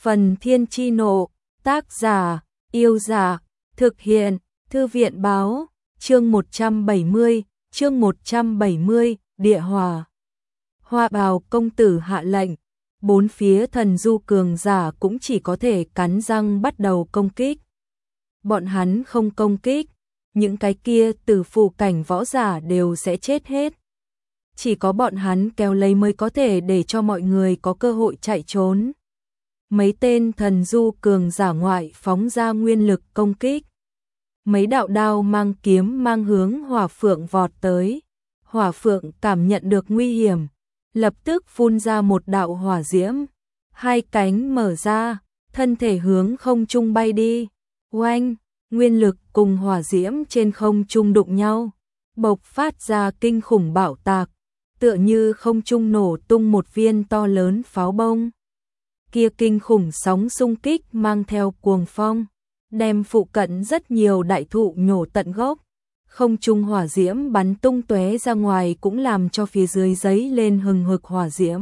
Phần Thiên Chi Nộ, tác giả, Yêu Giả, thực hiện, Thư viện Báo, chương 170, Địa Hỏa. Hoa Bào công tử hạ lệnh, bốn phía thần du cường giả cũng chỉ có thể cắn răng bắt đầu công kích. Bọn hắn không công kích, những cái kia từ phù cảnh võ giả đều sẽ chết hết. Chỉ có bọn hắn kéo lấy mới có thể để cho mọi người có cơ hội chạy trốn. Mấy tên thần du cường giả ngoại phóng ra nguyên lực công kích. Mấy đạo đao mang kiếm mang hướng Hỏa Phượng vọt tới. Hỏa Phượng cảm nhận được nguy hiểm, lập tức phun ra một đạo hỏa diễm. Hai cánh mở ra, thân thể hướng không trung bay đi. Oanh, nguyên lực cùng hỏa diễm trên không trung đụng nhau, bộc phát ra kinh khủng bạo tạc, tựa như không trung nổ tung một viên to lớn pháo bông. Kia kinh khủng sóng xung kích mang theo cuồng phong, đem phụ cận rất nhiều đại thụ nhổ tận gốc. Không trung hỏa diễm bắn tung tóe ra ngoài cũng làm cho phía dưới giấy lên hừng hực hỏa diễm.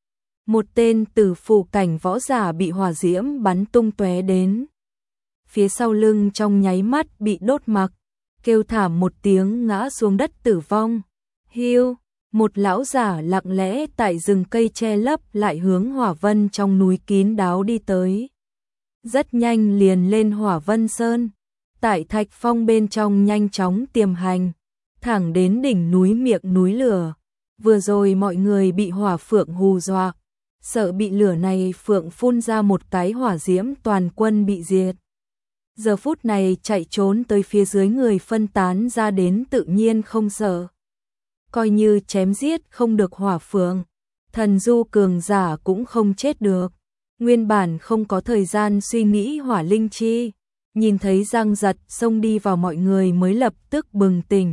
Một tên tử phù cảnh võ giả bị hỏa diễm bắn tung tóe đến. Phía sau lưng trong nháy mắt bị đốt mặc, kêu thảm một tiếng ngã xuống đất tử vong. Hiu, một lão giả lặng lẽ tại rừng cây che lấp lại hướng hỏa vân trong núi kín đáo đi tới. Rất nhanh liền lên Hỏa Vân Sơn, tại thạch phong bên trong nhanh chóng tiềm hành, thẳng đến đỉnh núi miệng núi lửa. Vừa rồi mọi người bị hỏa phượng hù dọa, sợ bị lửa này phượng phun ra một cái hỏa diễm toàn quân bị diệt. Giờ phút này chạy trốn tới phía dưới người phân tán ra đến tự nhiên không sợ. Coi như chém giết không được hỏa phượng, thần du cường giả cũng không chết được. Nguyên bản không có thời gian suy nghĩ hỏa linh chi, nhìn thấy Giang Giật xông đi vào mọi người mới lập tức bừng tỉnh.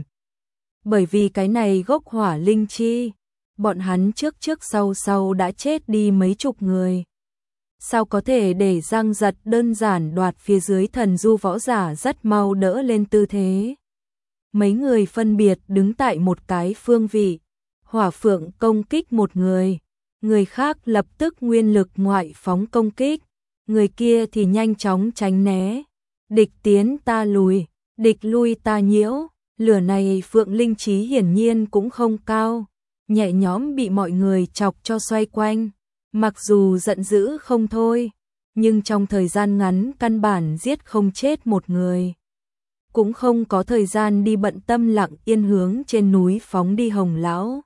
Bởi vì cái này gốc hỏa linh chi, bọn hắn trước sau đã chết đi mấy chục người. Sao có thể để Giang Giật đơn giản đoạt phía dưới thần du võ giả rất mau đỡ lên tư thế. Mấy người phân biệt đứng tại một cái phương vị, hỏa phượng công kích một người. Người khác lập tức nguyên lực ngoại phóng công kích, người kia thì nhanh chóng tránh né. Địch tiến ta lùi, địch lui ta nhiễu, lửa này phượng linh trí hiển nhiên cũng không cao, nhẹ nhõm bị mọi người chọc cho xoay quanh. Mặc dù giận dữ không thôi, nhưng trong thời gian ngắn căn bản giết không chết một người. Cũng không có thời gian đi bận tâm lặng yên hướng trên núi phóng đi Hồng lão.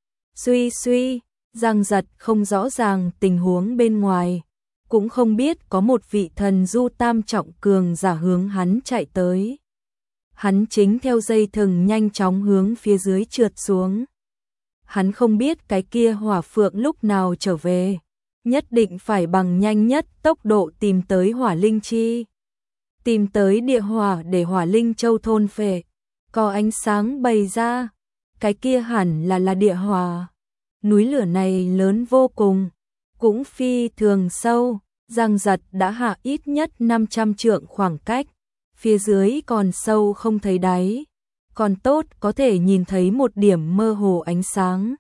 Suy, Giang Giật không rõ ràng tình huống bên ngoài, cũng không biết có một vị thần du tam trọng cường giả hướng hắn chạy tới. Hắn chính theo dây thừng nhanh chóng hướng phía dưới trượt xuống. Hắn không biết cái kia hỏa phượng lúc nào trở về, nhất định phải bằng nhanh nhất tốc độ tìm tới hỏa linh chi. Tìm tới địa hỏa để hỏa linh châu thôn phệ, có ánh sáng bày ra, cái kia hẳn là địa hỏa. Núi lửa này lớn vô cùng, cũng phi thường sâu, Giang Giật đã hạ ít nhất 500 trượng khoảng cách, phía dưới còn sâu không thấy đáy, còn tốt có thể nhìn thấy một điểm mơ hồ ánh sáng.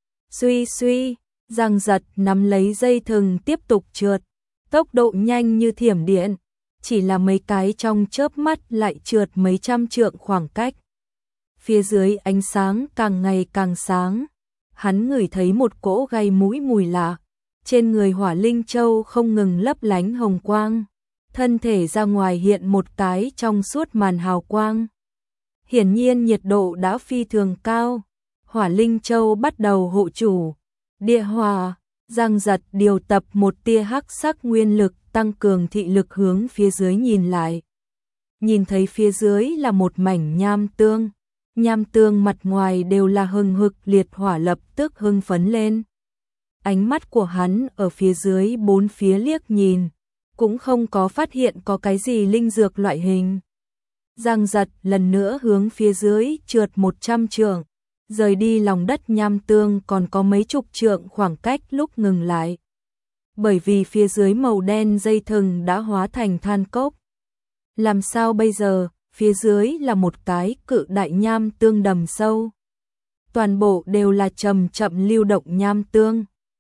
Suy, Giang Giật nắm lấy dây thừng tiếp tục trượt, tốc độ nhanh như thiểm điện, chỉ là mấy cái trong chớp mắt lại trượt mấy trăm trượng khoảng cách. Phía dưới ánh sáng càng ngày càng sáng. Hắn ngửi thấy một cỗ gai mũi mùi lạ, trên người hỏa linh châu không ngừng lấp lánh hồng quang, thân thể ra ngoài hiện một cái trong suốt màn hào quang. Hiển nhiên nhiệt độ đã phi thường cao, hỏa linh châu bắt đầu hộ chủ. Địa hỏa, Giang Giật điều tập một tia hắc sắc nguyên lực tăng cường thị lực hướng phía dưới nhìn lại. Nhìn thấy phía dưới là một mảnh nham tương. Nham tương mặt ngoài đều là hừng hực liệt hỏa lập tức hưng phấn lên. Ánh mắt của hắn ở phía dưới bốn phía liếc nhìn, cũng không có phát hiện có cái gì linh dược loại hình. Giang Giật lần nữa hướng phía dưới trượt 100 trượng, rời đi lòng đất nham tương còn có mấy chục trượng khoảng cách lúc ngừng lại. Bởi vì phía dưới màu đen dây thừng đã hóa thành than cốc. Làm sao bây giờ? Phía dưới là một cái cự đại nham tương đầm sâu. Toàn bộ đều là chậm lưu động nham tương.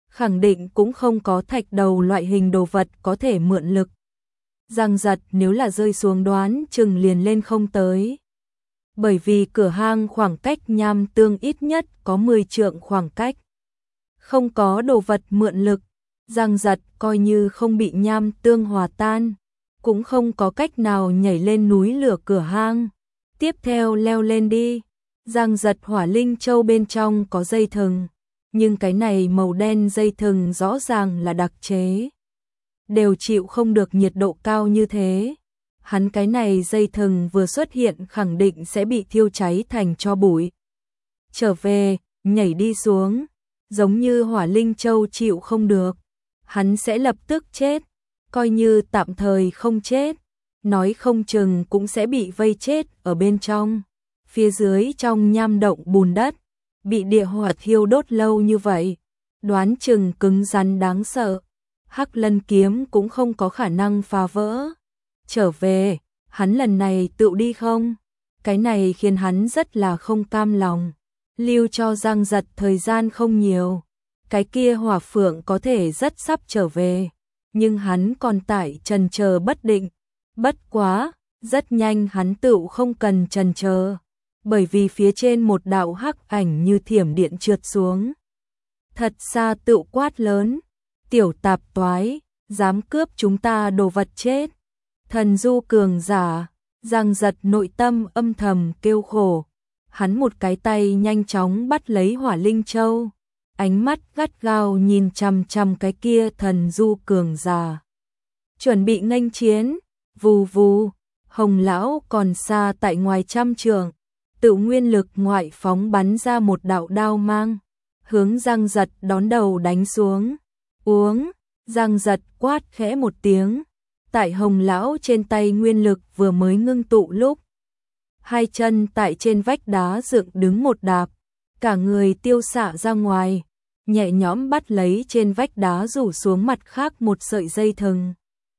khẳng định cũng không có thạch đầu loại hình đồ vật có thể mượn lực. Giang giật nếu là rơi xuống đoán chừng liền lên không tới. Bởi vì cửa hang khoảng cách nham tương ít nhất có 10 trượng khoảng cách. Không có đồ vật mượn lực, Giang giật coi như không bị nham tương hòa tan, cũng không có cách nào nhảy lên núi lửa cửa hang. Tiếp theo leo lên đi. Giang giật hỏa linh châu bên trong có dây thừng, nhưng cái này màu đen dây thừng rõ ràng là đặc chế. Đều chịu không được nhiệt độ cao như thế. Hắn cái này dây thừng vừa xuất hiện khẳng định sẽ bị thiêu cháy thành tro bụi. Trở về, nhảy đi xuống, giống như hỏa linh châu chịu không được, hắn sẽ lập tức chết, coi như tạm thời không chết, nói không chừng cũng sẽ bị vây chết ở bên trong. Phía dưới trong nham động bùn đất, bị địa hỏa thiêu đốt lâu như vậy, đoán chừng cứng rắn đáng sợ. Hắc Lân kiếm cũng không có khả năng phá vỡ. Trở về, hắn lần này tự đi không? Cái này khiến hắn rất là không cam lòng. Lưu cho Giang giật thời gian không nhiều. Cái kia hỏa phượng có thể rất sắp trở về, nhưng hắn còn tại chần chờ bất định. Bất quá, rất nhanh hắn tự không cần chần chờ, bởi vì phía trên một đạo hắc ảnh như thiểm điện trượt xuống. Thật xa tự quát lớn, tiểu tạp toái, dám cướp chúng ta đồ vật chết. Thần du cường giả, Giang giật nội tâm âm thầm kêu khổ. Hắn một cái tay nhanh chóng bắt lấy hỏa linh châu, ánh mắt gắt gao nhìn chằm chằm cái kia thần du cường giả. Chuẩn bị nghênh chiến, vù vù, Hồng lão còn xa tại ngoài trăm trượng, tự nguyên lực ngoại phóng bắn ra một đạo đao mang, hướng Giang giật đón đầu đánh xuống. Uống, Giang giật quát khẽ một tiếng, tại Hồng lão trên tay nguyên lực vừa mới ngưng tụ lúc, hai chân tại trên vách đá dựng đứng một đạp, cả người tiêu xạ ra ngoài, nhẹ nhõm bắt lấy trên vách đá rủ xuống mặt khác một sợi dây thừng.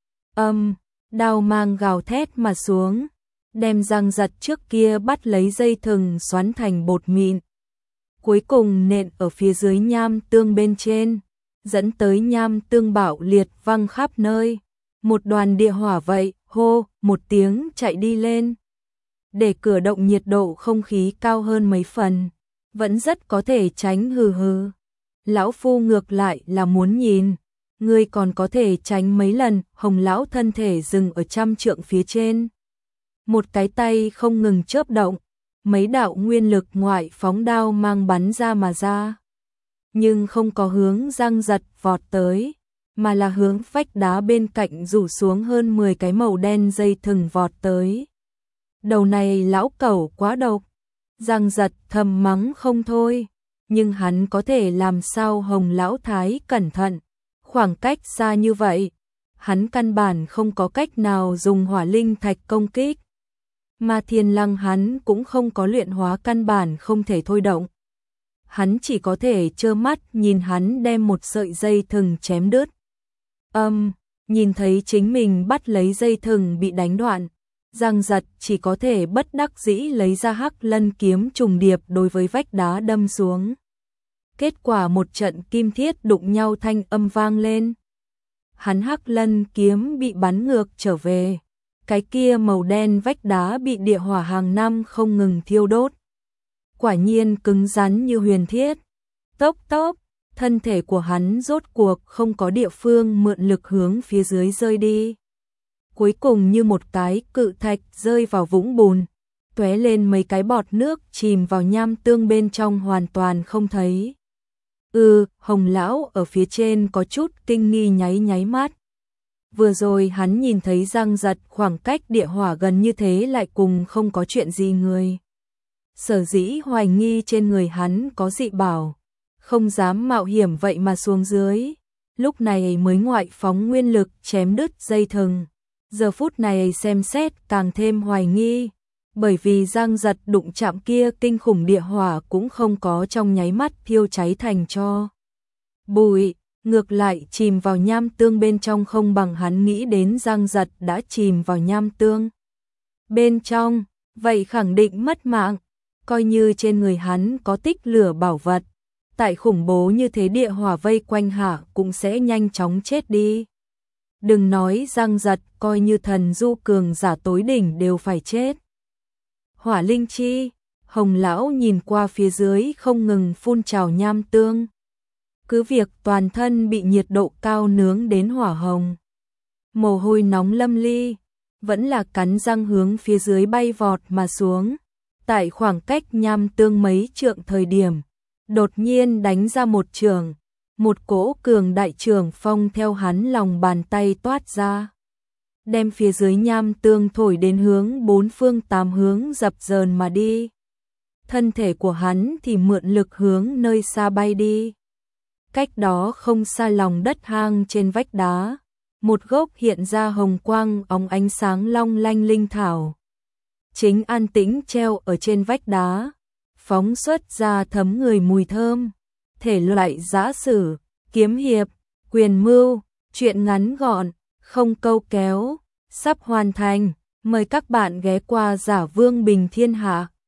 Đao mang gào thét mà xuống, đem Giang giật trước kia bắt lấy dây thừng xoắn thành bột mịn. Cuối cùng nện ở phía dưới nham tương bên trên, dẫn tới nham tương bạo liệt văng khắp nơi. Một đoàn địa hỏa vậy, hô, một tiếng chạy đi lên. Để cửa động nhiệt độ không khí cao hơn mấy phần, vẫn rất có thể tránh hừ hừ. Lão phu ngược lại là muốn nhìn, ngươi còn có thể tránh mấy lần. Hồng lão thân thể dừng ở trăm trượng phía trên. Một cái tay không ngừng chớp động, mấy đạo nguyên lực ngoại phóng đao mang bắn ra mà ra. Nhưng không có hướng Giang giật vọt tới, mà là hướng vách đá bên cạnh rủ xuống hơn 10 cái màu đen dây thừng vọt tới. Đầu này lão cẩu quá độc, Giang giật thầm mắng không thôi, nhưng hắn có thể làm sao Hồng lão thái cẩn thận, khoảng cách xa như vậy, hắn căn bản không có cách nào dùng hỏa linh thạch công kích. Mà Thiên Lăng hắn cũng không có luyện hóa, căn bản không thể thôi động. Hắn chỉ có thể trơ mắt nhìn hắn đem một sợi dây thừng chém đứt. Nhìn thấy chính mình bắt lấy dây thừng bị đánh đoạn, Giang giật chỉ có thể bất đắc dĩ lấy ra Hắc Lân kiếm trùng điệp đối với vách đá đâm xuống. Kết quả một trận kim thiết đụng nhau thanh âm vang lên. Hắn Hắc Lân kiếm bị bắn ngược trở về. Cái kia màu đen vách đá bị địa hỏa hàng năm không ngừng thiêu đốt. Quả nhiên cứng rắn như huyền thiết. Tốc tốc, thân thể của hắn rốt cuộc không có địa phương mượn lực hướng phía dưới rơi đi. Cuối cùng như một cái cự thạch rơi vào vũng bùn, tóe lên mấy cái bọt nước chìm vào nham tương bên trong hoàn toàn không thấy. Hồng lão ở phía trên có chút kinh nghi nháy nháy mắt. Vừa rồi hắn nhìn thấy Giang giật khoảng cách địa hỏa gần như thế lại cùng không có chuyện gì người. Sở dĩ hoài nghi trên người hắn có dị bảo, không dám mạo hiểm vậy mà xuống dưới. Lúc này mới ngoại phóng nguyên lực chém đứt dây thừng. Giờ phút này xem xét càng thêm hoài nghi, bởi vì Giang giật đụng chạm kia kinh khủng địa hỏa cũng không có trong nháy mắt thiêu cháy thành tro bụi, ngược lại chìm vào nham tương bên trong, không bằng hắn nghĩ đến Giang giật đã chìm vào nham tương bên trong, vậy khẳng định mất mạng. Coi như trên người hắn có tích lửa bảo vật, Tại khủng bố như thế địa hỏa vây quanh hạ cũng sẽ nhanh chóng chết đi. Đừng nói Giang Giật, coi như thần du cường giả tối đỉnh đều phải chết. Hỏa linh chi, Hồng lão nhìn qua phía dưới không ngừng phun trào nham tương. Cứ việc toàn thân bị nhiệt độ cao nướng đến hỏa hồng. Mồ hôi nóng lâm ly, vẫn là cắn răng hướng phía dưới bay vọt mà xuống. Tại khoảng cách nham tương mấy trượng thời điểm, đột nhiên đánh ra một trường, một cỗ cường đại trường phong theo hắn lòng bàn tay toát ra. Đem phía dưới nham tương thổi đến hướng bốn phương tám hướng dập dờn mà đi. Thân thể của hắn thì mượn lực hướng nơi xa bay đi. Cách đó không xa lòng đất hang trên vách đá, một gốc hiện ra hồng quang óng ánh sáng long lanh linh thảo. Chính an tĩnh treo ở trên vách đá, phóng xuất ra thấm người mùi thơm. Thể loại giã sử, kiếm hiệp, quyền mưu, truyện ngắn gọn, không câu kéo, sắp hoàn thành. Mời các bạn ghé qua Giả Vương Bình Thiên Hạ.